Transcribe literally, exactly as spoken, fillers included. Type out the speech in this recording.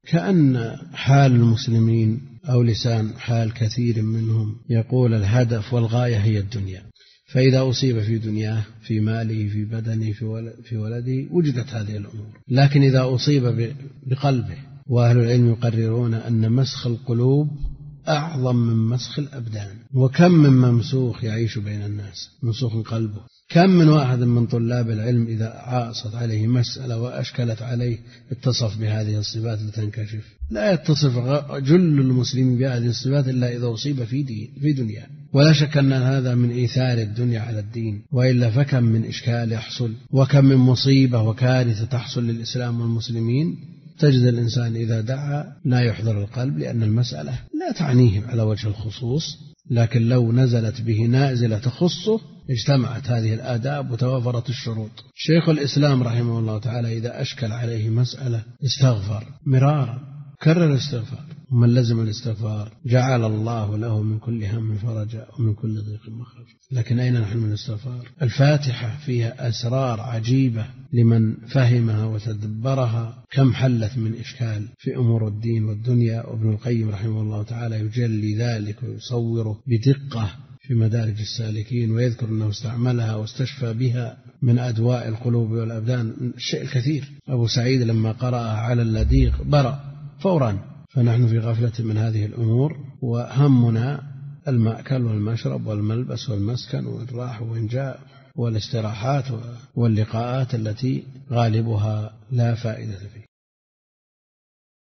كأن حال المسلمين أو لسان حال كثير منهم يقول الهدف والغاية هي الدنيا، فإذا أصيب في دنياه في ماله في بدنه في ولده وجدت هذه الأمور. لكن إذا أصيب بقلبه، وأهل العلم يقررون أن مسخ القلوب أعظم من مسخ الأبدان. وكم من ممسوخ يعيش بين الناس ممسوخ قلبه. كم من واحد من طلاب العلم إذا عاصت عليه مسألة وأشكلت عليه اتصف بهذه الصفات لتنكشف. لا يتصف جل المسلمين بهذه الصفات إلا إذا أصيب في دين في دنيا. ولا شك أن هذا من إيثار الدنيا على الدين، وإلا فكم من إشكال يحصل، وكم من مصيبة وكارثة تحصل للإسلام والمسلمين. تجد الإنسان إذا دعا لا يحضر القلب، لأن المسألة لا تعنيه على وجه الخصوص، لكن لو نزلت به نازلة تخصه اجتمعت هذه الآداب وتوافرت الشروط. شيخ الإسلام رحمه الله تعالى إذا أشكل عليه مسألة استغفر مرارا، كرر الاستغفار، ومن لزم الاستغفار جعل الله له من كل هم فرجا ومن كل ضيق مخرجا. لكن أين نحن من الاستغفار؟ الفاتحة فيها أسرار عجيبة لمن فهمها وتدبرها، كم حلت من إشكال في أمور الدين والدنيا. وابن القيم رحمه الله تعالى يجلي ذلك ويصوره بدقة في مدارج السالكين، ويذكر أنه استعملها واستشفى بها من أدواء القلوب والأبدان الشيء الكثير. أبو سعيد لما قرأها على اللديغ برأ فورا. فنحن في غفلة من هذه الأمور، وهمنا المأكل والمشرب والملبس والمسكن والراح والجاء والاستراحات واللقاءات التي غالبها لا فائدة فيه.